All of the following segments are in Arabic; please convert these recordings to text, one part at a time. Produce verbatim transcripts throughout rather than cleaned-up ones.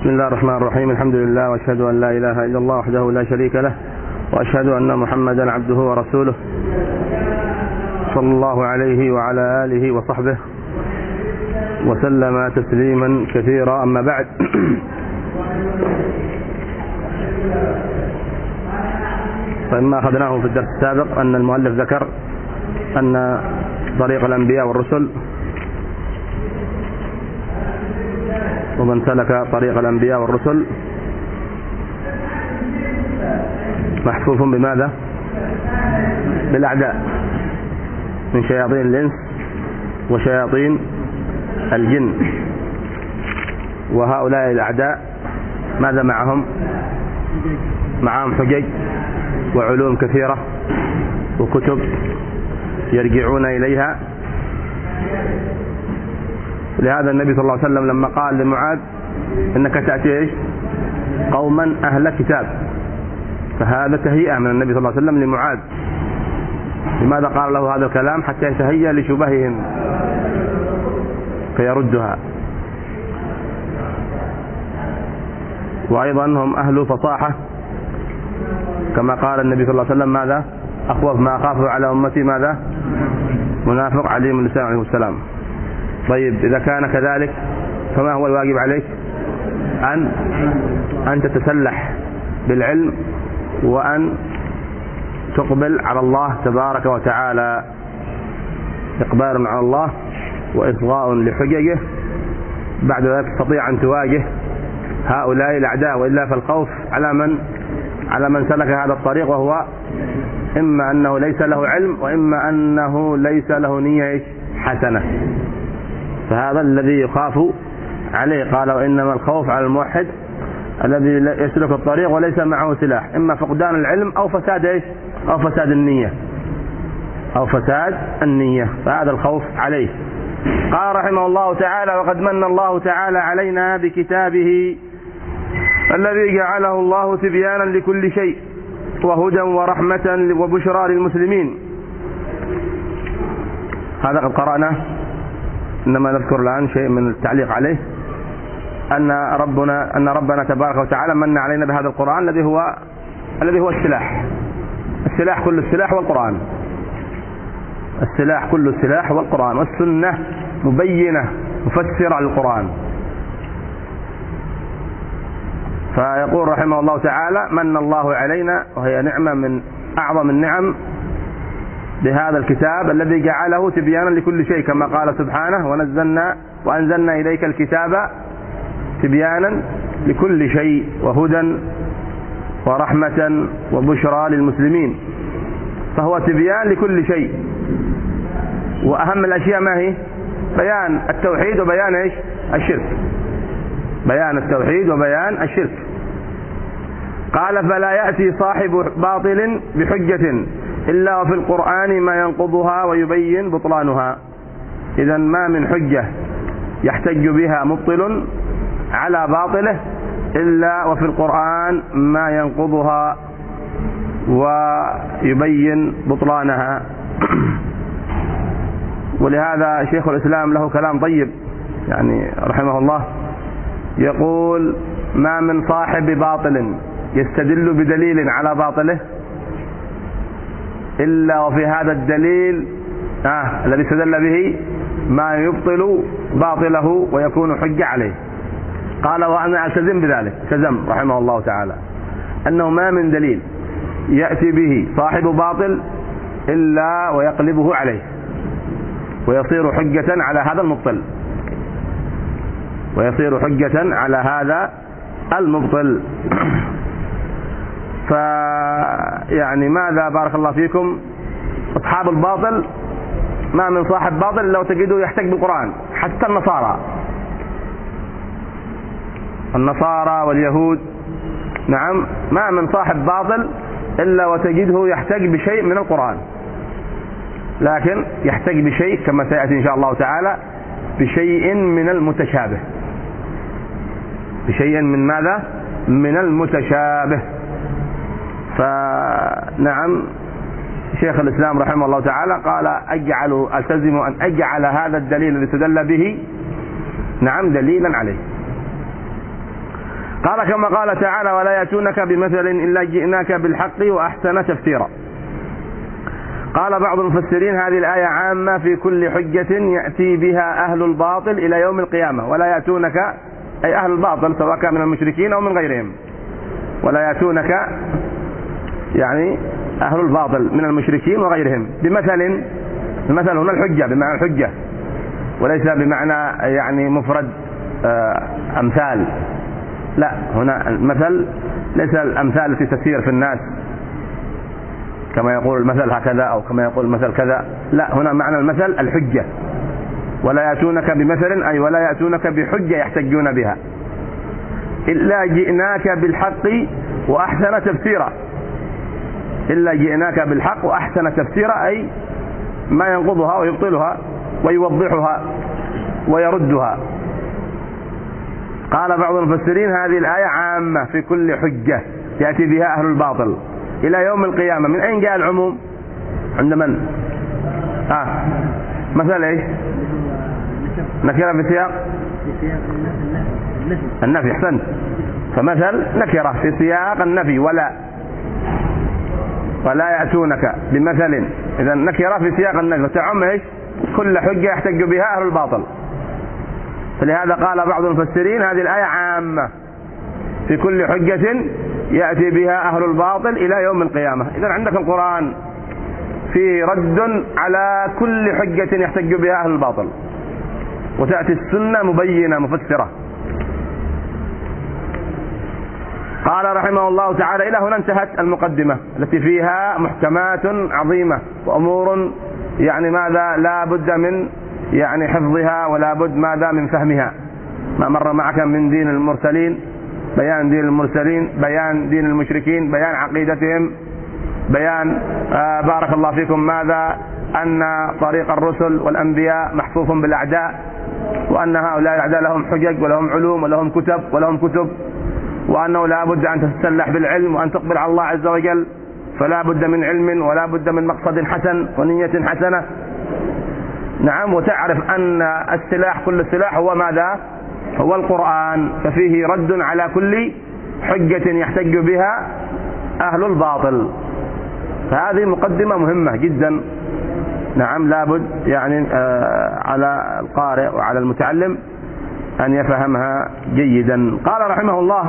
بسم الله الرحمن الرحيم. الحمد لله، واشهد ان لا اله الا الله وحده لا شريك له، واشهد ان محمدا عبده ورسوله صلى الله عليه وعلى اله وصحبه وسلم تسليما كثيرا. اما بعد، فإما أخذناه في الدرس السابق أن المؤلف ذكر أن طريق الأنبياء والرسل ومن سلك طريق الأنبياء والرسل محفوف بماذا؟ بالأعداء من شياطين الإنس وشياطين الجن. وهؤلاء الأعداء ماذا معهم؟ معهم حجج وعلوم كثيرة وكتب يرجعون إليها. لهذا النبي صلى الله عليه وسلم لما قال لمعاذ إنك تأتي إيش؟ قوما أهل كتاب، فهذا تهيئة من النبي صلى الله عليه وسلم لمعاذ. لماذا قال له هذا الكلام؟ حتى يتهيأ لشبههم فيردها. وأيضا هم أهل فصاحة، كما قال النبي صلى الله عليه وسلم ماذا؟ أخوف ما أخافه على أمتي ماذا؟ منافق عليم اللسان عليه السلام. طيب، إذا كان كذلك فما هو الواجب عليك؟ أن أن تتسلح بالعلم، وأن تقبل على الله تبارك وتعالى إقبال على الله وإصغاء لحججه. بعد ذلك تستطيع أن تواجه هؤلاء الأعداء، وإلا فالخوف على من على من سلك هذا الطريق، وهو إما أنه ليس له علم، وإما أنه ليس له نية حسنة. فهذا الذي يخاف عليه. قال: وإنما الخوف على الموحد الذي يسلك الطريق وليس معه سلاح، إما فقدان العلم أو فساد إيش؟ أو فساد النية أو فساد النية فهذا الخوف عليه. قال رحمه الله تعالى: وقد من الله تعالى علينا بكتابه الذي جعله الله تبيانا لكل شيء وهدى ورحمة وبشرى للمسلمين. هذا قد قرأنا، إنما نذكر الآن شيء من التعليق عليه. أن ربنا أن ربنا تبارك وتعالى من علينا بهذا القرآن الذي هو الذي هو السلاح السلاح كل السلاح والقرآن السلاح كل السلاح والقرآن، والسنة مبينة مفسرة للقرآن. فيقول رحمه الله تعالى: من الله علينا، وهي نعمة من أعظم النعم، بهذا الكتاب الذي جعله تبيانا لكل شيء، كما قال سبحانه: ونزلنا وأنزلنا إليك الكتاب تبيانا لكل شيء وهدى ورحمة وبشرى للمسلمين. فهو تبيان لكل شيء، وأهم الأشياء ما هي؟ بيان التوحيد وبيان إيش؟ الشرك. بيان التوحيد وبيان الشرك. قال: فلا يأتي صاحب باطل بحجة إلا وفي القرآن ما ينقضها ويبين بطلانها. إذن ما من حجة يحتج بها مبطل على باطله إلا وفي القرآن ما ينقضها ويبين بطلانها. ولهذا شيخ الإسلام له كلام طيب يعني رحمه الله، يقول: ما من صاحب باطل يستدل بدليل على باطله إلا وفي هذا الدليل آه الذي استدل به ما يبطل باطله ويكون حجة عليه. قال: وأنا ألتزم بذلك. التزم رحمه الله تعالى أنه ما من دليل يأتي به صاحب باطل إلا ويقلبه عليه ويصير حجة على هذا المبطل ويصير حجة على هذا المبطل. فيعني ماذا بارك الله فيكم؟ أصحاب الباطل ما من صاحب باطل لو تجده يحتج بالقرآن. حتى النصارى النصارى واليهود، نعم، ما من صاحب باطل إلا وتجده يحتج بشيء من القرآن، لكن يحتج بشيء كما سيأتي إن شاء الله تعالى بشيء من المتشابه بشيء من ماذا؟ من المتشابه. فنعم، شيخ الإسلام رحمه الله تعالى قال: أجعل ألتزم أن أجعل هذا الدليل الذي استدل به نعم دليلا عليه. قال كما قال تعالى ولا يأتونك بمثل إلا جئناك بالحق وأحسن تفسيرا. قال بعض المفسرين هذه الآية عامة في كل حجة يأتي بها أهل الباطل إلى يوم القيامة. ولا يأتونك أي أهل الباطل سواء كان من المشركين أو من غيرهم. ولا يأتونك يعني أهل الباطل من المشركين وغيرهم بمثل. المثل هنا الحجة بمعنى الحجة وليس بمعنى يعني مفرد أمثال. لا، هنا المثل ليس الأمثال التي تسير في الناس كما يقول المثل هكذا أو كما يقول المثل كذا. لا، هنا معنى المثل الحجة. ولا يأتونك بمثل أي ولا يأتونك بحجة يحتجون بها إلا جئناك بالحق وأحسن تفسيرا. إلا جئناك بالحق وأحسن تفسيرا أي ما ينقضها ويبطلها ويوضحها ويردها. قال بعض المفسرين هذه الآية عامة في كل حجة يأتي بها أهل الباطل إلى يوم القيامة. من أين جاء العموم؟ عند من؟ آه. مثل إيش؟ نكرة في سياق النفي. أحسنت. فمثل نكرة في سياق النفي. ولا ولا يأتونك بمثل، إذا نكرة في سياق النفي تعم إيش؟ كل حجة يحتج بها أهل الباطل. فلهذا قال بعض المفسرين هذه الآية عامة في كل حجة يأتي بها أهل الباطل إلى يوم القيامة. إذا عندك القرآن فيه رد على كل حجة يحتج بها أهل الباطل، وتأتي السنة مبينة مفسرة. قال رحمه الله تعالى إلى هنا انتهت المقدمة التي فيها محكمات عظيمة وأمور يعني ماذا لا بد من يعني حفظها ولا بد ماذا من فهمها. ما مر معك من دين المرسلين، بيان دين المرسلين، بيان دين المشركين، بيان عقيدتهم، بيان آه بارك الله فيكم ماذا أن طريق الرسل والأنبياء محفوظ بالأعداء، وأن هؤلاء الأعداء لهم حجج ولهم علوم ولهم كتب ولهم كتب، وأنه لا بد أن تتسلح بالعلم وأن تقبل على الله عز وجل، فلا بد من علم ولا بد من مقصد حسن ونية حسنة. نعم. وتعرف أن السلاح كل السلاح هو ماذا؟ هو القرآن. ففيه رد على كل حجة يحتج بها أهل الباطل. فهذه مقدمة مهمة جدا. نعم. لابد يعني آه على القارئ وعلى المتعلم أن يفهمها جيدا. قال رحمه الله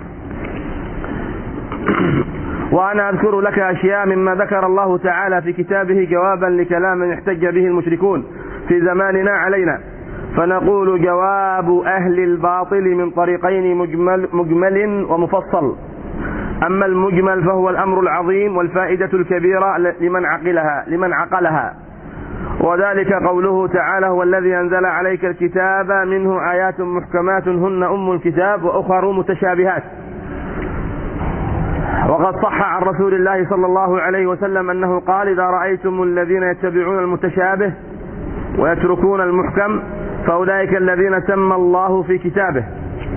وأنا أذكر لك أشياء مما ذكر الله تعالى في كتابه جوابا لكلام احتج به المشركون في زماننا علينا، فنقول جواب أهل الباطل من طريقين مجمل, مجمل ومفصل. أما المجمل فهو الأمر العظيم والفائدة الكبيرة لمن عقلها لمن عقلها وذلك قوله تعالى هو الذي أنزل عليك الكتاب منه آيات محكمات هن أم الكتاب وأخر متشابهات. وقد صح عن رسول الله صلى الله عليه وسلم أنه قال إذا رأيتم الذين يتبعون المتشابه ويتركون المحكم فأولئك الذين سمى الله في كتابه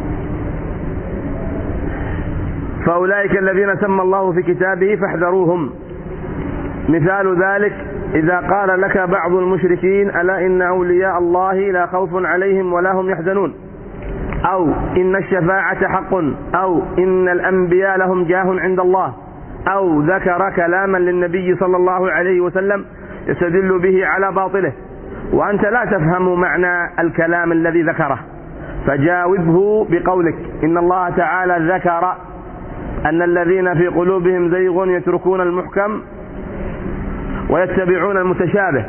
فأولئك الذين سمى الله في كتابه فاحذروهم. مثال ذلك إذا قال لك بعض المشركين ألا إن أولياء الله لا خوف عليهم ولا هم يحزنون، أو إن الشفاعة حق، أو إن الأنبياء لهم جاه عند الله، أو ذكر كلاما للنبي صلى الله عليه وسلم يستدل به على باطله وأنت لا تفهم معنى الكلام الذي ذكره، فجاوبه بقولك إن الله تعالى ذكر أن الذين في قلوبهم زيغ يتركون المحكم ويتبعون المتشابه،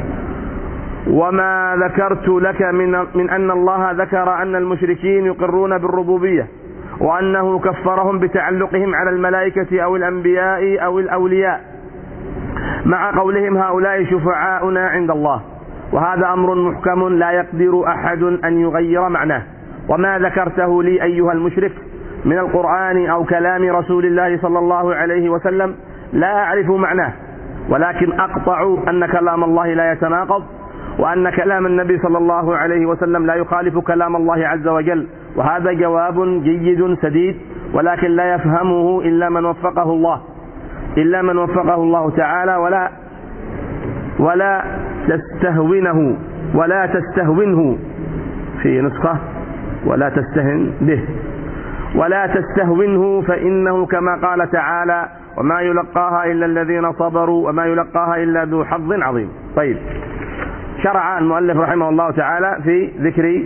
وما ذكرت لك من, من أن الله ذكر أن المشركين يقرون بالربوبية وأنه كفرهم بتعلقهم على الملائكة أو الأنبياء أو الأولياء مع قولهم هؤلاء شفعاؤنا عند الله، وهذا أمر محكم لا يقدر أحد أن يغير معناه. وما ذكرته لي أيها المشرك من القرآن أو كلام رسول الله صلى الله عليه وسلم لا أعرف معناه، ولكن أقطع أن كلام الله لا يتناقض، وأن كلام النبي صلى الله عليه وسلم لا يخالف كلام الله عز وجل. وهذا جواب جيد سديد، ولكن لا يفهمه إلا من وفقه الله إلا من وفقه الله تعالى، ولا ولا تستهونه ولا تستهونه في نسخة ولا تستهن به ولا تستهونه فإنه كما قال تعالى وما يلقاها إلا الذين صبروا وما يلقاها إلا ذو حظ عظيم. طيب، شرع المؤلف رحمه الله تعالى في ذكر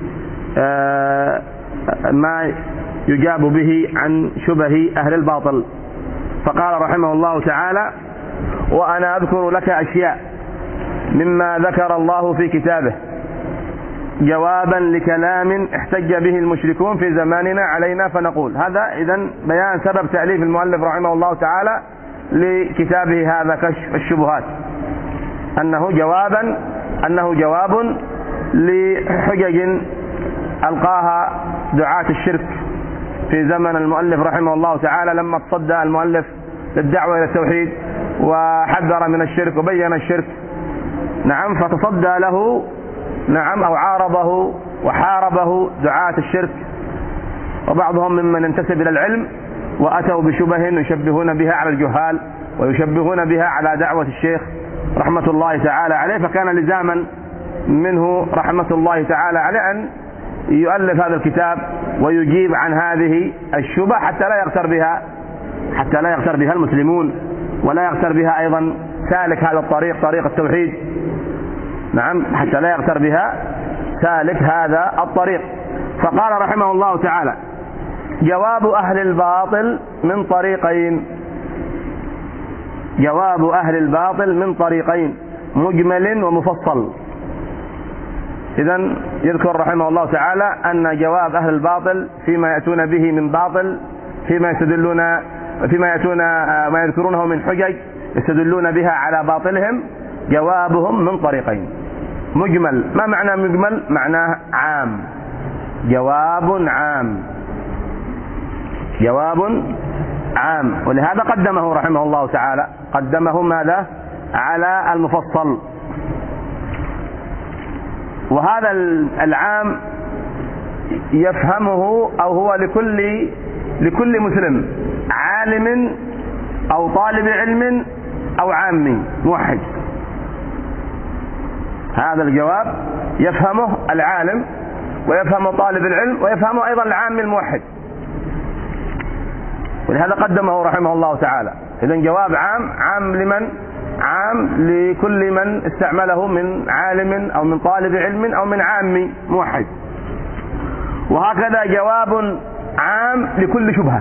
ما يجاب به عن شبه أهل الباطل، فقال رحمه الله تعالى وأنا أذكر لك أشياء مما ذكر الله في كتابه جوابا لكلام احتج به المشركون في زماننا علينا فنقول. هذا إذن بيان سبب تأليف المؤلف رحمه الله تعالى لكتابه هذا كشف الشبهات، أنه جوابا أنه جواب لحجج ألقاها دعاة الشرك في زمن المؤلف رحمه الله تعالى، لما تصدى المؤلف للدعوة إلى التوحيد وحذر من الشرك وبين الشرك، نعم، فتصدى له، نعم، أو عارضه وحاربه دعاة الشرك وبعضهم ممن ينتسب إلى العلم، وأتوا بشبه يشبهون بها على الجهال ويشبهون بها على دعوة الشيخ رحمة الله تعالى عليه، فكان لزاما منه رحمة الله تعالى عليه أن يؤلف هذا الكتاب ويجيب عن هذه الشبه حتى لا يغتر بها حتى لا يغتر بها المسلمون، ولا يغتر بها أيضا سالك هذا الطريق، طريق التوحيد، نعم، حتى لا يغتر بها سالك هذا الطريق. فقال رحمه الله تعالى جواب أهل الباطل من طريقين جواب أهل الباطل من طريقين مجمل ومفصل. إذن يذكر رحمه الله تعالى أن جواب أهل الباطل فيما يأتون به من باطل، فيما يستدلون فيما يأتون ما يذكرونه من حجج يستدلون بها على باطلهم، جوابهم من طريقين. مجمل، ما معنى مجمل؟ معناه عام، جواب عام جواب عام ولهذا قدمه رحمه الله تعالى، قدمه ماذا؟ على المفصل. وهذا العام يفهمه أو هو لكل لكل مسلم، عالم أو طالب علم أو عامي موحد. هذا الجواب يفهمه العالم ويفهمه طالب العلم ويفهمه أيضا العامي الموحد، ولهذا قدمه رحمه الله تعالى. إذن جواب عام، عام لمن؟ عام لكل من استعمله من عالم أو من طالب علم أو من عامي موحد. وهكذا جواب عام لكل شبهة،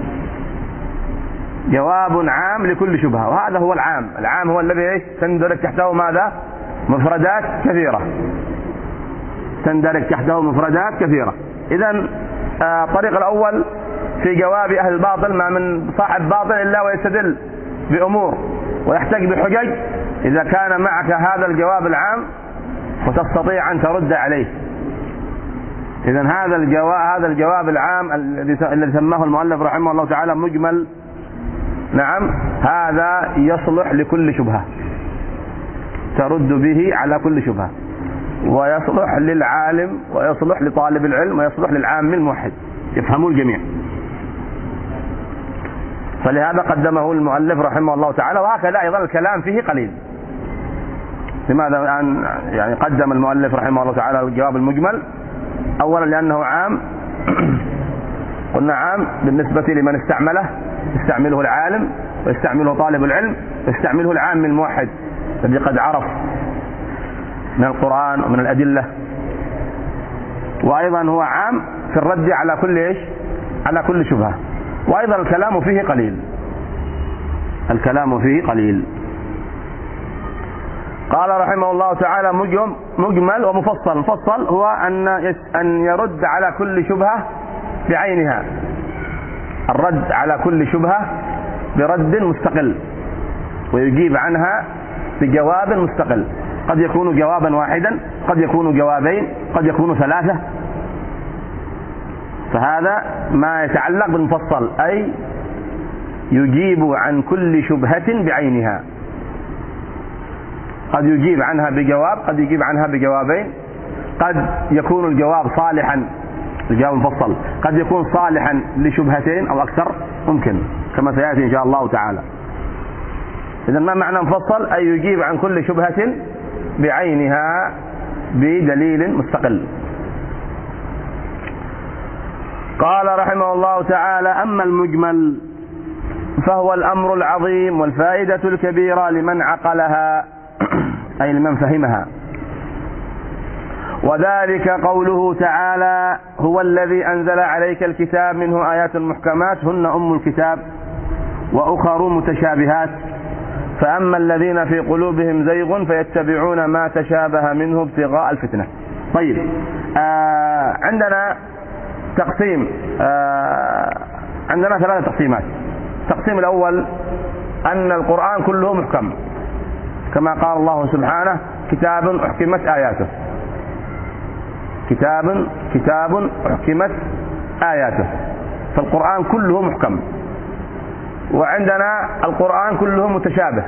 جواب عام لكل شبهة، وهذا هو العام. العام هو الذي تندرج تحته ماذا؟ مفردات كثيرة، تندرج تحته مفردات كثيرة. إذن الطريق الأول في جواب أهل الباطل، ما من صاحب باطل إلا ويستدل بأمور ويحتج بحجج، إذا كان معك هذا الجواب العام وتستطيع أن ترد عليه. إذن هذا الجواب هذا الجواب العام الذي سماه المؤلف رحمه الله تعالى مجمل، نعم، هذا يصلح لكل شبهة، ترد به على كل شبهة، ويصلح للعالم ويصلح لطالب العلم ويصلح للعام الموحد، يفهمه الجميع. فلهذا قدمه المؤلف رحمه الله تعالى. وهكذا أيضا الكلام فيه قليل. لماذا الآن يعني قدم المؤلف رحمه الله تعالى الجواب المجمل؟ أولا لأنه عام، قلنا عام بالنسبة لمن استعمله، يستعمله العالم ويستعمله طالب العلم ويستعمله العام الموحد الذي قد عرف من القرآن ومن الأدلة. وأيضا هو عام في الرد على كل إيش؟ على كل شبهة. وأيضا الكلام فيه قليل، الكلام فيه قليل. قال رحمه الله تعالى مجمل ومفصل. مفصل هو أن أن يرد على كل شبهة بعينها، الرد على كل شبهة برد مستقل، ويجيب عنها بجواب مستقل، قد يكون جوابا واحدا، قد يكون جوابين، قد يكون ثلاثة. فهذا ما يتعلق بالمفصل، أي يجيب عن كل شبهة بعينها، قد يجيب عنها بجواب، قد يجيب عنها بجوابين، قد يكون الجواب صالحا، الجواب المفصل قد يكون صالحا لشبهتين أو أكثر، ممكن كما سيأتي إن شاء الله تعالى. إذن ما معنى مفصل؟ أي يجيب عن كل شبهة بعينها بدليل مستقل. قال رحمه الله تعالى: أما المجمل فهو الأمر العظيم والفائدة الكبيرة لمن عقلها أي لمن فهمها، وذلك قوله تعالى: هو الذي أنزل عليك الكتاب منه آيات محكمات هن أم الكتاب وأخر متشابهات، فأما الذين في قلوبهم زيغ فيتبعون ما تشابه منه ابتغاء الفتنة. طيب، آه عندنا تقسيم، آه عندنا ثلاثة تقسيمات. التقسيم الأول أن القرآن كله محكم، كما قال الله سبحانه: كتاب أحكمت آياته. كتاب كتاب أحكمت آياته، فالقرآن كله محكم. وعندنا القرآن كله متشابه،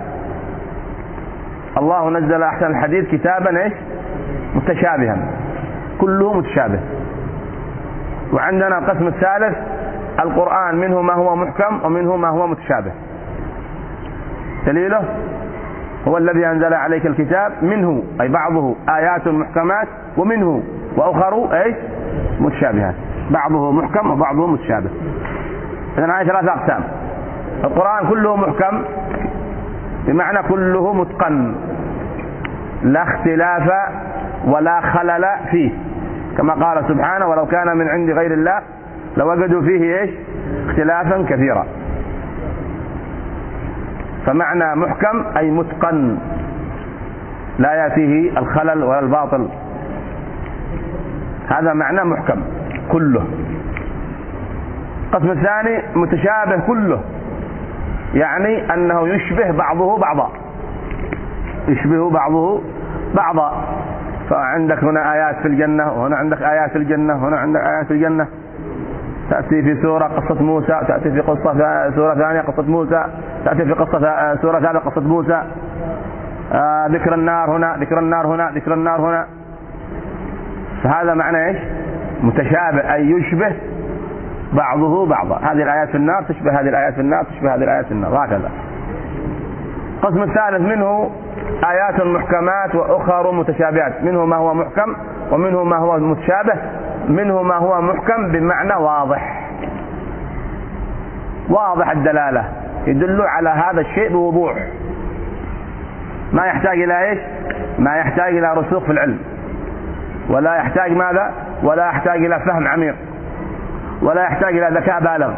الله نزل أحسن الحديث كتابا إيش؟ متشابها، كله متشابه. وعندنا القسم الثالث: القرآن منه ما هو محكم ومنه ما هو متشابه. دليله: هو الذي أنزل عليك الكتاب منه أي بعضه آيات محكمات ومنه وأخر إيش؟ متشابهات، بعضه محكم وبعضه متشابه. إذن هذه ثلاثة أقسام. القرآن كله محكم بمعنى كله متقن، لا اختلاف ولا خلل فيه، كما قال سبحانه: ولو كان من عند غير الله لوجدوا فيه ايش؟ اختلافا كثيرا. فمعنى محكم أي متقن، لا يأتيه الخلل ولا الباطل، هذا معنى محكم كله. القسم الثاني متشابه كله، يعني أنه يشبه بعضه بعضا، يشبه بعضه بعضا. فعندك هنا آيات في الجنة، وهنا عندك آيات في الجنة، وهنا عندك آيات في الجنة. تأتي في سورة قصة موسى، تأتي في قصة سورة ثانية قصة موسى، تأتي في قصة سورة ثالثة قصة موسى. آه ذكر النار هنا، ذكر النار هنا، ذكر النار هنا. فهذا معنى ايش؟ متشابه، أي يشبه بعضه بعضا. هذه الآيات في النار تشبه هذه الآيات في النار، تشبه هذه الآيات في النار، وهكذا. القسم الثالث منه آيات محكمات وأخر متشابهات، منه ما هو محكم ومنه ما هو متشابه. منه ما هو محكم بمعنى واضح، واضح الدلالة، يدل على هذا الشيء بوضوح، ما يحتاج إلى إيش؟ ما يحتاج إلى رسوخ في العلم، ولا يحتاج ماذا؟ ولا يحتاج إلى فهم عميق، ولا يحتاج إلى ذكاء بالغ.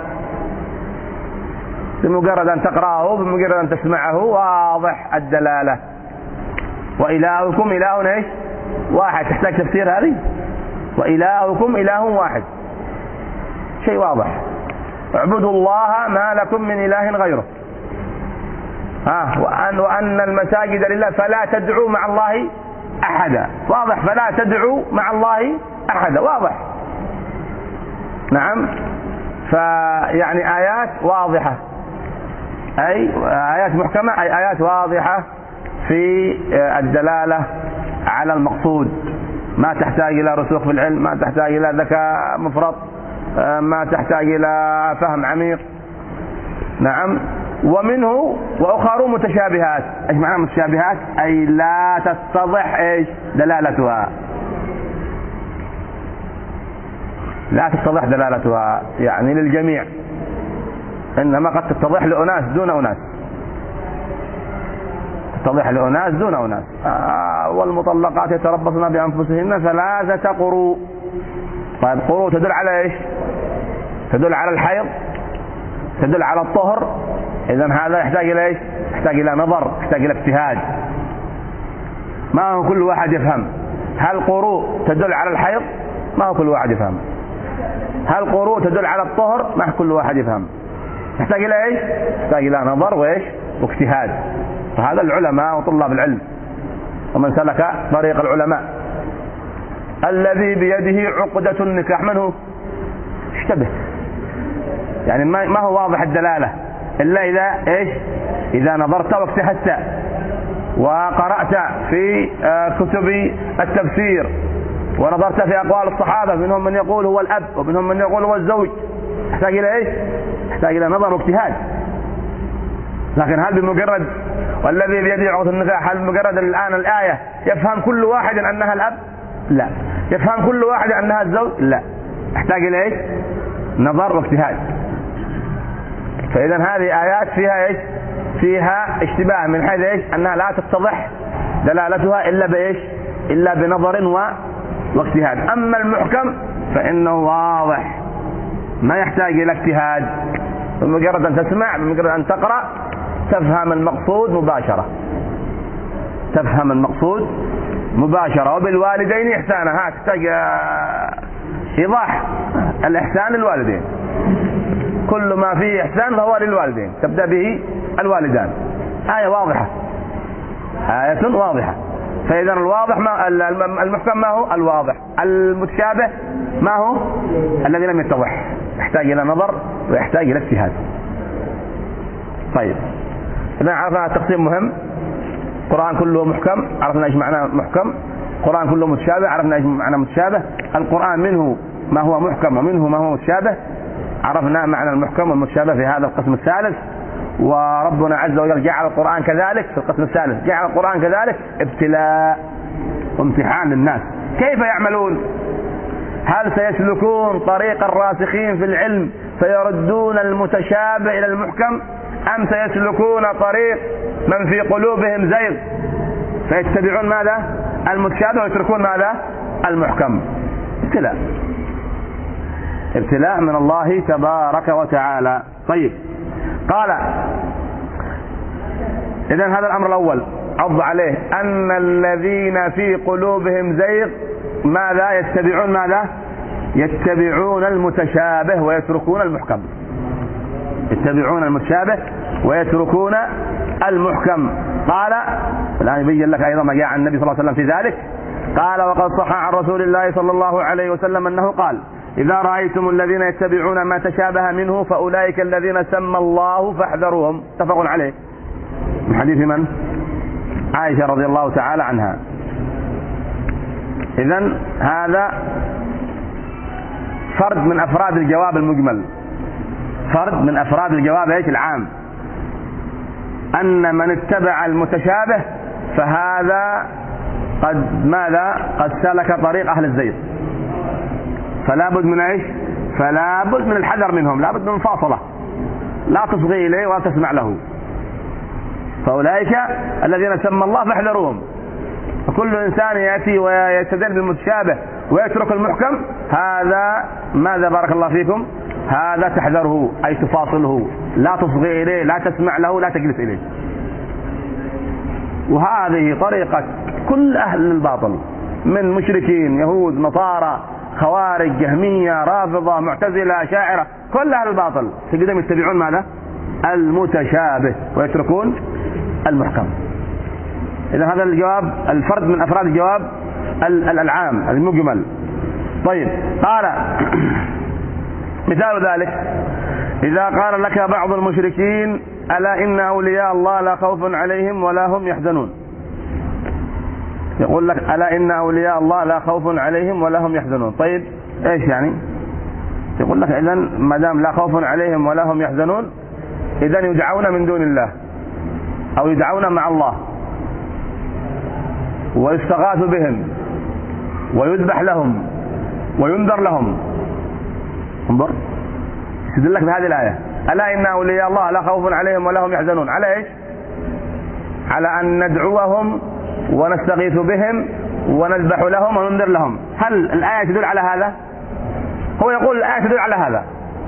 بمجرد أن تقرأه، بمجرد أن تسمعه، واضح الدلالة. وإلهكم إله إيش؟ واحد. تحتاج تفسير هذه؟ وإلهكم إله واحد، شيء واضح. اعبدوا الله ما لكم من إله غيره. ها وأن, وأن المساجد لله فلا تدعوا مع الله أحدا، واضح. فلا تدعوا مع الله أحدا، واضح. نعم. فيعني آيات واضحة، أي آيات محكمة، أي آيات واضحة في الدلالة على المقصود، ما تحتاج إلى رسوخ في العلم، ما تحتاج إلى ذكاء مفرط، ما تحتاج إلى فهم عميق. نعم. ومنه وأخر متشابهات. ايش معنى متشابهات؟ أي لا تتضح ايش؟ دلالتها، لا تتضح دلالتها، يعني للجميع، إنما قد تتضح لأناس دون أناس، تتضح لأناس دون أناس. آه والمطلقات يتربصن بأنفسهن ثلاثة قروء. طيب قروء تدل على ايش؟ تدل على الحيض، تدل على الطهر. إذن هذا يحتاج إلى ايش؟ يحتاج إلى نظر، يحتاج إلى اجتهاد، ما هو كل واحد يفهم. هل قروء تدل على الحيض؟ ما هو كل واحد يفهم. هل قروء تدل على الطهر؟ ما هو كل واحد يفهم. يحتاج إلى ايش؟ يحتاج إلى نظر وايش؟ واجتهاد. فهذا العلماء وطلاب العلم ومن سلك طريق العلماء. الذي بيده عقدة النكاح من هو؟ اشتبه، يعني ما هو واضح الدلالة إلا إذا إيش؟ إذا نظرت واجتهدت وقرأت في كتب التفسير ونظرت في أقوال الصحابة، منهم من يقول هو الأب ومنهم من يقول هو الزوج. يحتاج إلى إيش؟ يحتاج إلى نظر واجتهاد. لكن هل بمجرد والذي بيده عقدة النكاح، هل بمجرد الآن الآية يفهم كل واحد أنها الأب؟ لا. يفهم كل واحد أنها الزوج؟ لا. يحتاج إلى إيش؟ نظر واجتهاد. فإذا هذه آيات فيها إيش؟ فيها اشتباه من حيث إيش؟ أنها لا تتضح دلالتها إلا بإيش؟ إلا بنظر و... واجتهاد. أما المحكم فإنه واضح ما يحتاج إلى اجتهاد، بمجرد أن تسمع بمجرد أن تقرأ تفهم المقصود مباشرة، تفهم المقصود مباشرة. وبالوالدين إحسانا، ها تحتاج إيضاح. الإحسان للوالدين، كل ما فيه إحسان فهو للوالدين، تبدأ به الوالدان. آية واضحة، آية واضحة. فإذا الواضح ما المحكم ما هو؟ الواضح. المتشابه ما هو؟ الذي لم يتضح، يحتاج إلى نظر ويحتاج إلى اجتهاد. طيب، إذا عرفنا التقسيم مهم. القرآن كله محكم، عرفنا إيش معنى محكم. القرآن كله متشابه، عرفنا إيش معنى متشابه. القرآن منه ما هو محكم ومنه ما هو متشابه، عرفنا معنى المحكم والمتشابه في هذا القسم الثالث. وربنا عز وجل جعل القرآن كذلك في القسم الثالث، جعل القرآن كذلك ابتلاء وامتحان للناس كيف يعملون. هل سيسلكون طريق الراسخين في العلم فيردون المتشابه إلى المحكم، أم سيسلكون طريق من في قلوبهم زيغ فيتبعون ماذا؟ المتشابه ويتركون ماذا؟ المحكم. ابتلاء، ابتلاء من الله تبارك وتعالى. طيب، قال إذن هذا الأمر الأول عض عليه، أن الذين في قلوبهم زيغ ماذا؟ يتبعون ماذا؟ يتبعون المتشابه ويتركون المحكم. يتبعون المتشابه ويتركون المحكم. قال الآن يبين لك أيضا ما جاء عن النبي صلى الله عليه وسلم في ذلك. قال: وقد صح عن رسول الله صلى الله عليه وسلم أنه قال: إذا رأيتم الذين يتبعون ما تشابه منه فأولئك الذين سمى الله فاحذروهم. متفق عليه، من حديث من؟ عائشة رضي الله تعالى عنها. إذن هذا فرد من أفراد الجواب المجمل، فرد من أفراد الجواب ايش؟ العام، أن من اتبع المتشابه فهذا قد ماذا؟ قد سلك طريق أهل الزيغ. فلا بد من ايش؟ فلا بد من الحذر منهم، لا بد من مفاصلة، لا تصغي إليه ولا تسمع له. فأولئك الذين سمى الله فاحذروهم. فكل إنسان يأتي ويستدل بالمتشابه ويترك المحكم، هذا ماذا بارك الله فيكم؟ هذا تحذره، أي تفاصله، لا تصغي إليه، لا تسمع له، لا تجلس إليه. وهذه طريقة كل أهل الباطل من مشركين، يهود، نصارى، خوارج، جهمية، رافضة، معتزلة، شاعرة، كل أهل الباطل تجدهم يتبعون ماذا؟ المتشابه ويتركون المحكم. إذا هذا الجواب الفرد من أفراد الجواب العام المجمل. طيب، قال مثال ذلك: إذا قال لك بعض المشركين: ألا إن أولياء الله لا خوف عليهم ولا هم يحزنون. يقول لك: ألا إن أولياء الله لا خوف عليهم ولا هم يحزنون. طيب، إيش يعني؟ يقول لك إذن ما دام لا خوف عليهم ولا هم يحزنون، إذن يدعون من دون الله أو يدعون مع الله ويستغاث بهم ويذبح لهم وينذر لهم. انظر، يستدل بهذه الآية: ألا إن أولياء الله لا خوف عليهم ولا هم يحزنون. على إيش؟ على أن ندعوهم ونستغيث بهم ونذبح لهم وننذر لهم. هل الآية تدل على هذا؟ هو يقول الآية تدل على هذا،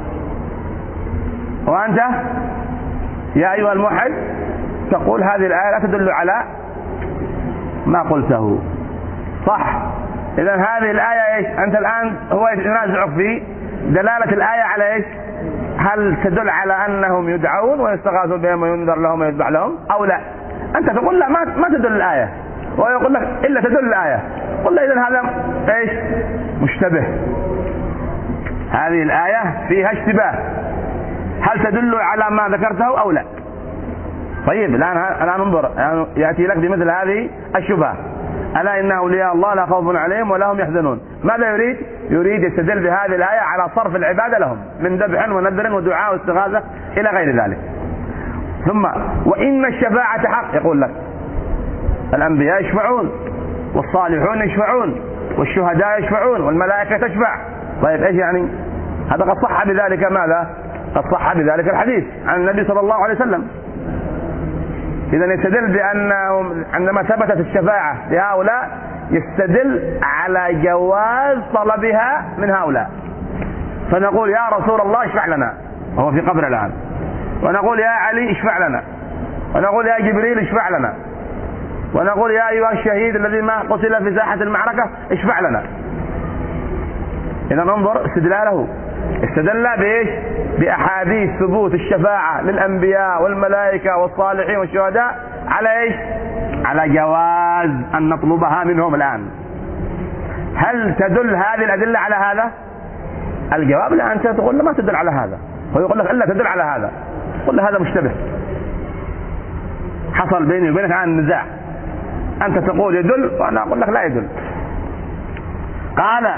وأنت يا أيها الموحد تقول هذه الآية لا تدل على ما قلته. صح؟ إذن هذه الآية إيش؟ أنت الآن هو ينازعك في دلالة الآية على إيش؟ هل تدل على أنهم يدعون ويستغاث بهم وينذر لهم ويذبح لهم أو لا؟ أنت تقول لا، ما ما تدل الآية، وهو يقول لك إلا تدل الآية. قل له إذن هذا إيش؟ مشتبه. هذه الآية فيها اشتباه، هل تدل على ما ذكرته أو لا؟ طيب، الآن الآن انظر، يعني يأتي لك بمثل هذه الشبهة: ألا إن أولياء الله لا خوف عليهم ولا هم يحزنون. ماذا يريد؟ يريد يستدل بهذه الآية على صرف العبادة لهم من ذبح ونذر ودعاء واستغاثة إلى غير ذلك. ثم: وإن الشفاعة حق. يقول لك الأنبياء يشفعون والصالحون يشفعون والشهداء يشفعون والملائكة تشفع. طيب، إيش يعني؟ هذا قد صح بذلك ماذا؟ قد صح بذلك الحديث عن النبي صلى الله عليه وسلم. إذا يستدل بأنهم عندما ثبتت الشفاعة لهؤلاء يستدل على جواز طلبها من هؤلاء، فنقول يا رسول الله اشفع لنا وهو في قبر الآن، ونقول يا علي اشفع لنا، ونقول يا جبريل اشفع لنا، ونقول يا أيها الشهيد الذي ما قتل في ساحة المعركة اشفع لنا. إذا ننظر استدلاله، استدل بإيش؟ بأحاديث ثبوت الشفاعة للأنبياء والملائكة والصالحين والشهداء على إيش؟ على جواز أن نطلبها منهم الآن. هل تدل هذه الأدلة على هذا؟ الجواب لا، أنت تقول ما تدل على هذا، هو يقول لك إلا تدل على هذا، قل هذا مشتبه، حصل بيني وبينك عن النزاع، أنت تقول يدل وأنا أقول لك لا يدل. قال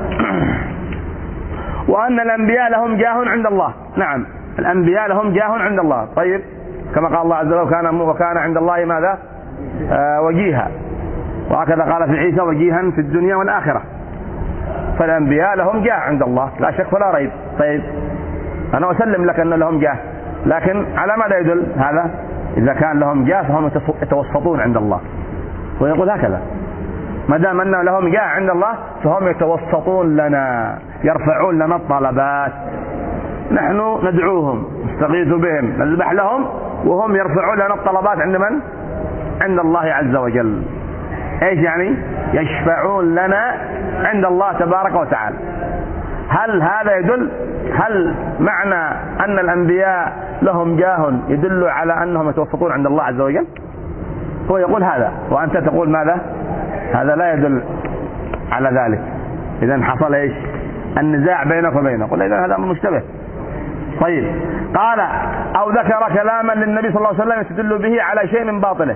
وأن الأنبياء لهم جاه عند الله. نعم، الأنبياء لهم جاه عند الله. طيب، كما قال الله عز وجل وكان, وكان عند الله ماذا؟ آه وجيها، وهكذا قال في عيسى وجيها في الدنيا والآخرة. فالأنبياء لهم جاه عند الله لا شك ولا ريب. طيب، أنا أسلم لك أن لهم جاه، لكن على ماذا يدل هذا؟ إذا كان لهم جاه فهم يتوسطون عند الله، ويقول هكذا ما دام أن لهم جاه عند الله فهم يتوسطون لنا، يرفعون لنا الطلبات، نحن ندعوهم نستغيث بهم نذبح لهم وهم يرفعون لنا الطلبات عند من؟ عند الله عز وجل. ايش يعني؟ يشفعون لنا عند الله تبارك وتعالى. هل هذا يدل؟ هل معنى أن الأنبياء لهم جاه يدل على أنهم يتوسطون عند الله عز وجل؟ هو يقول هذا وأنت تقول ماذا؟ هذا لا يدل على ذلك. إذن حصل إيش؟ النزاع بينك وبينه. قل إذن هذا مشتبه. طيب، قال أو ذكر كلاما للنبي صلى الله عليه وسلم يستدل به على شيء من باطله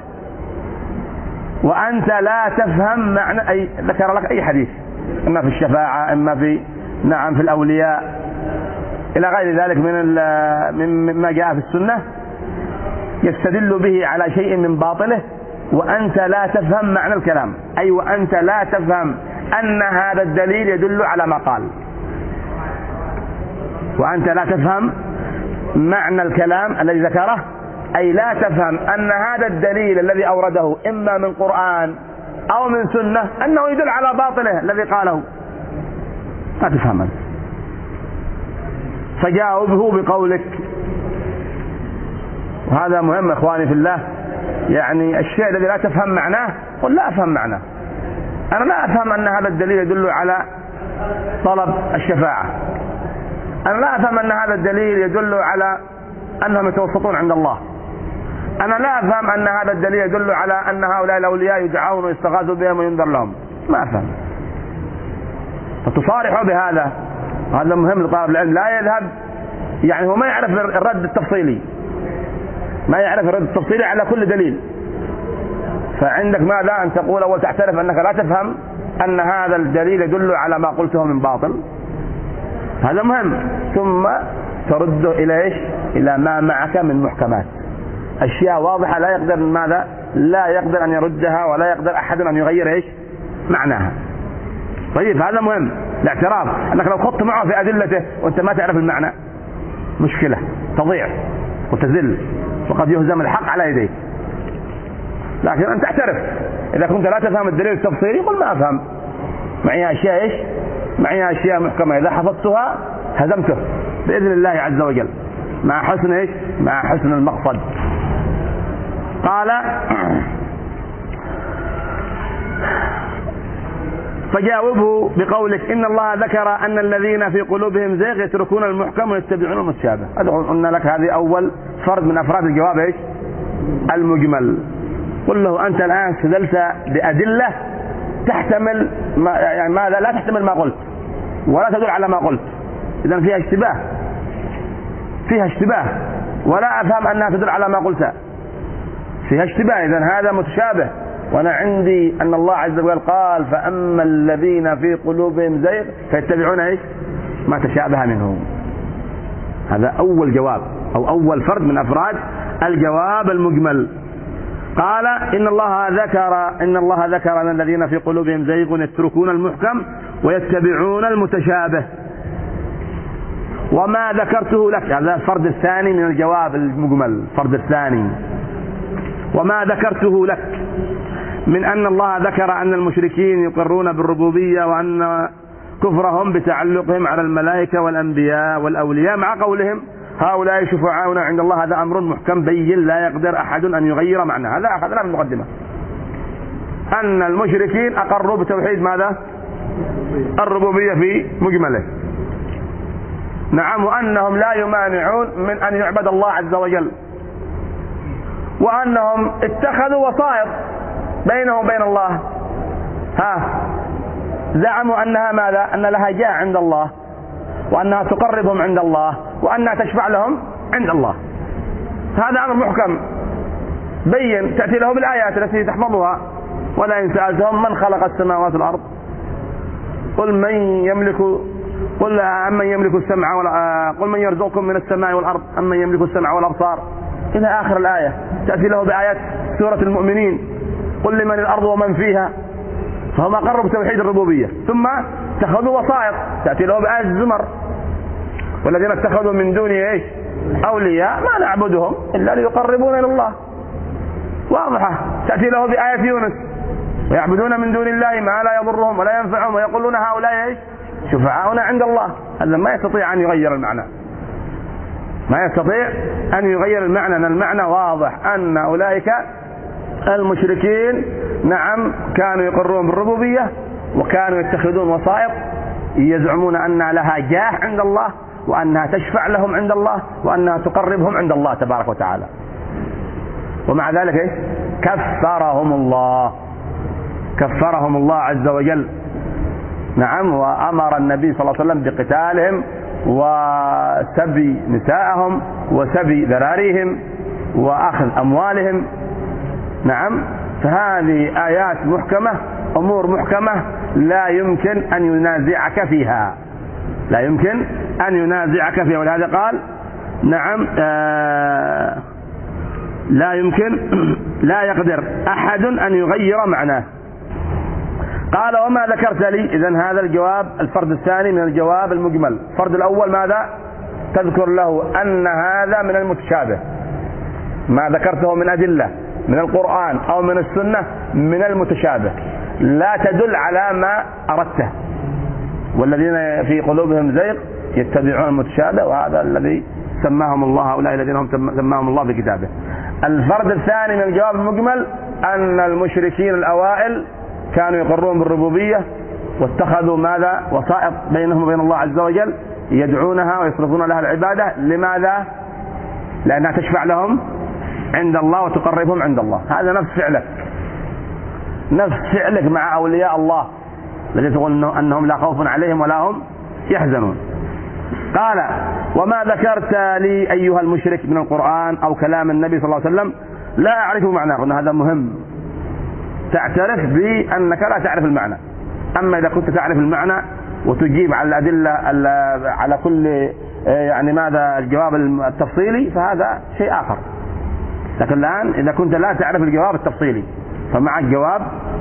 وأنت لا تفهم معنى، أي ذكر لك أي حديث إما في الشفاعة إما في نعم في الأولياء إلى غير ذلك من مما جاء في السنة، يستدل به على شيء من باطله وأنت لا تفهم معنى الكلام، أي وأنت لا تفهم أن هذا الدليل يدل على ما قال، وأنت لا تفهم معنى الكلام الذي ذكره، أي لا تفهم أن هذا الدليل الذي أورده إما من قرآن أو من سنة أنه يدل على باطله الذي قاله، لا تفهم أنت. فجاوبه بقولك، وهذا مهم إخواني في الله، يعني الشيء الذي لا تفهم معناه قل لا أفهم معناه، أنا لا أفهم أن هذا الدليل يدل على طلب الشفاعة، أنا لا أفهم أن هذا الدليل يدل على أنهم يتوسطون عند الله، أنا لا أفهم أن هذا الدليل يدل على أن هؤلاء الأولياء يدعون ويستغاثوا بهم وينذر لهم، ما أفهم. فتصارحوا بهذا، هذا مهم لطالب العلم، لا يذهب يعني هو ما يعرف الرد التفصيلي، ما يعرف الرد التفصيلي على كل دليل. فعندك ماذا أن تقول أول تعترف أنك لا تفهم أن هذا الدليل يدل على ما قلته من باطل، هذا مهم، ثم ترده إلى إيش؟ إلى ما معك من محكمات، أشياء واضحة لا يقدر ماذا؟ لا يقدر أن يردها ولا يقدر أحد أن يغير إيش؟ معناها. طيب، هذا مهم الاعتراف، أنك لو خضت معه في أدلته وأنت ما تعرف المعنى مشكلة، تضيع وتزل وقد يهزم الحق على يديك. لكن أنت اعترف، إذا كنت لا تفهم الدليل التفصيلي قل ما أفهم، معي أشياء إيش؟ معي أشياء محكمة إذا حفظتها هزمته بإذن الله عز وجل، مع حسن إيش؟ مع حسن المقصد. قال فجاوبه بقولك إن الله ذكر أن الذين في قلوبهم زيغ يتركون المحكم ويتبعون المتشابه. قلنا لك هذه أول فرد من أفراد الجواب إيش؟ المجمل. قل له أنت الآن استدلت بأدلة تحتمل ما يعني ماذا؟ لا تحتمل ما قلت ولا تدل على ما قلت، إذن فيها اشتباه، فيها اشتباه ولا أفهم أنها تدل على ما قلت، فيها اشتباه، إذن هذا متشابه. وأنا عندي أن الله عز وجل قال فأما الذين في قلوبهم زيغ فيتبعون إيش؟ ما تشابه منه. هذا أول جواب أو أول فرد من أفراد الجواب المجمل. قال إن الله ذكر إن الله ذكر أن الذين في قلوبهم زيغ يتركون المحكم ويتبعون المتشابه. وما ذكرته لك، هذا الفرد الثاني من الجواب المجمل. الفرد الثاني: وما ذكرته لك من أن الله ذكر أن المشركين يقرون بالربوبية وأن كفرهم بتعلقهم على الملائكة والأنبياء والأولياء، مع قولهم هؤلاء شفعاؤنا عند الله، هذا أمر محكم بين لا يقدر أحد أن يغير معناه. هذا أخذنا في المقدمة، أن المشركين أقروا بتوحيد ماذا؟ الربوبية في مجمله. نعم، وأنهم لا يمانعون من أن يعبد الله عز وجل، وأنهم اتخذوا وسائط بينهم وبين الله. ها زعموا أنها ماذا؟ أن لها جاه عند الله، وأنها تقربهم عند الله، وأنها تشفع لهم عند الله. هذا أمر محكم بين، تأتي له بالآيات التي تحفظها: ولئن سألتهم من خلق السماوات والأرض قل من يملك قل أمن يملك السمع ولا قل من يرزقكم من السماء والأرض أمن يملك السمع والأبصار إلى آخر الآية. تأتي له بآيات سورة المؤمنين: قل لمن الأرض ومن فيها. فهم أقروا بتوحيد الربوبية، ثم اتخذوا وسائط. تأتي له بآية الزمر: والذين اتخذوا من دونه ايش؟ أولياء ما نعبدهم إلا ليقربونا إلى الله. واضحة. تأتي له بآية يونس: ويعبدون من دون الله ما لا يضرهم ولا ينفعهم ويقولون هؤلاء ايش؟ شفعاؤنا عند الله. هذا ما يستطيع أن يغير المعنى، ما يستطيع أن يغير المعنى، أن المعنى واضح، أن أولئك المشركين نعم كانوا يقرون بالربوبية، وكانوا يتخذون وسائط يزعمون أنها لها جاه عند الله، وأنها تشفع لهم عند الله، وأنها تقربهم عند الله تبارك وتعالى. ومع ذلك إيه؟ كفرهم الله، كفرهم الله عز وجل. نعم، وأمر النبي صلى الله عليه وسلم بقتالهم وسبي نساءهم وسبي ذراريهم وأخذ أموالهم. نعم، فهذه آيات محكمة، أمور محكمة لا يمكن أن ينازعك فيها، لا يمكن أن ينازعك فيها. ولهذا قال نعم آه لا يمكن لا يقدر أحد أن يغير معناه. قال: وما ذكرت لي. إذن هذا الجواب الفرد الثاني من الجواب المجمل. الفرد الأول ماذا؟ تذكر له أن هذا من المتشابه، ما ذكرته من أدلة من القرآن أو من السنة من المتشابه لا تدل على ما أردته، والذين في قلوبهم زيغ يتبعون المتشابه، وهذا الذي سماهم الله، هؤلاء الذين هم سماهم الله في كتابه. الفرد الثاني من الجواب المجمل أن المشركين الأوائل كانوا يقرون بالربوبية، واتخذوا ماذا؟ وسائط بينهم وبين الله عز وجل يدعونها ويصرفون لها العبادة. لماذا؟ لأنها تشفع لهم عند الله وتقربهم عند الله. هذا نفس فعلك، نفس فعلك مع أولياء الله الذي تقول أنهم لا خوف عليهم ولا هم يحزنون. قال: وما ذكرت لي أيها المشرك من القرآن أو كلام النبي صلى الله عليه وسلم لا أعرف معناه. قلنا هذا مهم، تعترف بأنك لا تعرف المعنى. أما إذا كنت تعرف المعنى وتجيب على الأدلة على كل يعني ماذا الجواب التفصيلي فهذا شيء آخر. لكن الآن إذا كنت لا تعرف الجواب التفصيلي فمعك جواب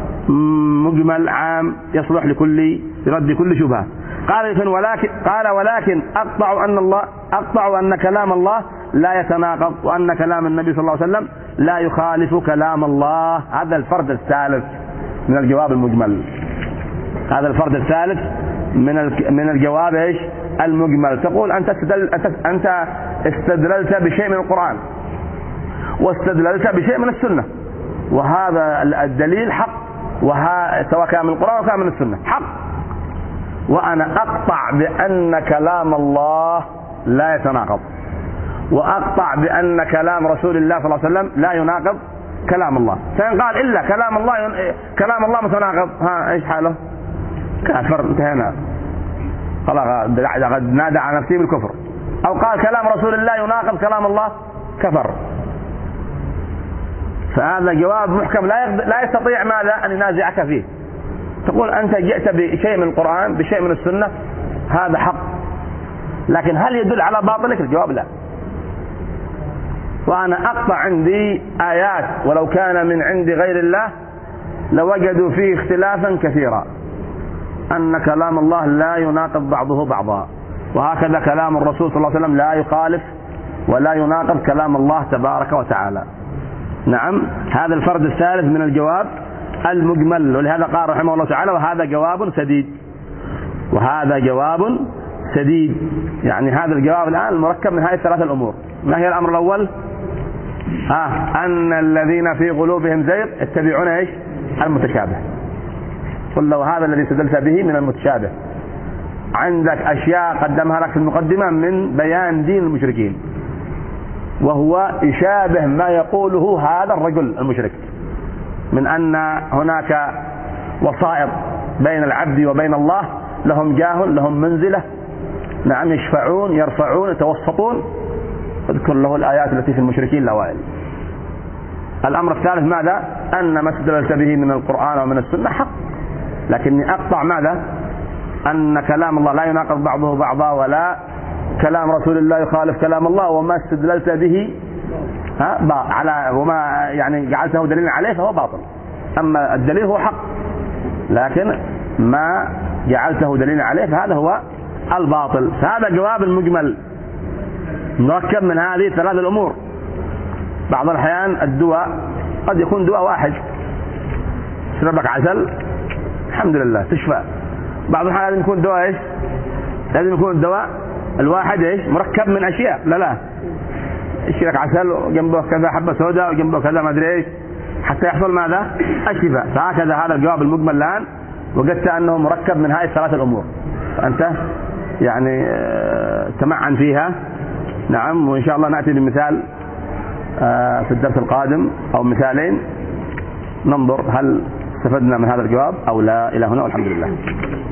مجمل عام يصلح لكل يرد كل شبهة. قال ولكن قال ولكن أقطع أن الله أقطع أن كلام الله لا يتناقض، وأن كلام النبي صلى الله عليه وسلم لا يخالف كلام الله. هذا الفرد الثالث من الجواب المجمل. هذا الفرد الثالث من من الجواب ايش؟ المجمل. تقول أنت أنت استدللت بشيء من القرآن واستدللت بشيء من السنة، وهذا الدليل حق، وها سواء كان من القرآن أو كان من السنة حق، وأنا أقطع بأن كلام الله لا يتناقض، وأقطع بأن كلام رسول الله صلى الله عليه وسلم لا يناقض كلام الله. فإن قال إلا كلام الله ين... كلام الله متناقض، ها إيش حاله؟ كافر، انتهينا خلاص، قد نادى على نفسه بالكفر. أو قال كلام رسول الله يناقض كلام الله، كفر. فهذا جواب محكم لا يقدر... لا يستطيع ماذا أن ينازعك فيه. تقول أنت جئت بشيء من القرآن بشيء من السنة، هذا حق، لكن هل يدل على باطلك؟ الجواب لا. وأنا أقطع عندي آيات ولو كان من عند غير الله لوجدوا فيه اختلافا كثيرا، أن كلام الله لا يناقض بعضه بعضا. وهكذا كلام الرسول صلى الله عليه وسلم لا يخالف ولا يناقض كلام الله تبارك وتعالى. نعم، هذا الفرد الثالث من الجواب المجمل، ولهذا قال رحمه الله تعالى وهذا جواب سديد، وهذا جواب سديد، يعني هذا الجواب الآن المركب من هذه الثلاثة الأمور. ما هي الأمر الأول؟ ها أن الذين في قلوبهم زيغ يتبعون إيش؟ المتشابه. قل لو هذا الذي استدلت به من المتشابه. عندك أشياء قدمها لك في المقدمة من بيان دين المشركين، وهو يشابه ما يقوله هذا الرجل المشرك من أن هناك وسائط بين العبد وبين الله، لهم جاه، لهم منزلة، نعم، يشفعون يرفعون يتوسطون. اذكر له الآيات التي في المشركين الأوائل. الأمر الثالث ماذا؟ أن ما استدلت به من القرآن ومن السنة حق، لكني أقطع ماذا؟ أن كلام الله لا يناقض بعضه بعضا، ولا كلام رسول الله يخالف كلام الله، وما استدللت به ها على وما يعني جعلته دليلا عليه فهو باطل. أما الدليل هو حق، لكن ما جعلته دليلا عليه فهذا هو الباطل. فهذا جواب المجمل مركب من هذه الثلاث الأمور. بعض الأحيان الدواء قد يكون دواء واحد، تشربك عسل الحمد لله تشفى. بعض الأحيان لازم يكون دواء ايش؟ لازم يكون الدواء الواحد ايش؟ مركب من أشياء. لا لا يشربك عسل وجنبه كذا حبة سوداء وجنبه كذا ما أدري ايش حتى يحصل ماذا؟ الشفاء. فهكذا هذا الجواب المجمل الآن وجدت أنه مركب من هذه الثلاث الأمور، فأنت يعني تمعن فيها. نعم، وإن شاء الله نأتي بمثال في الدرس القادم أو مثالين ننظر هل استفدنا من هذا الجواب أو لا. إلى هنا والحمد لله.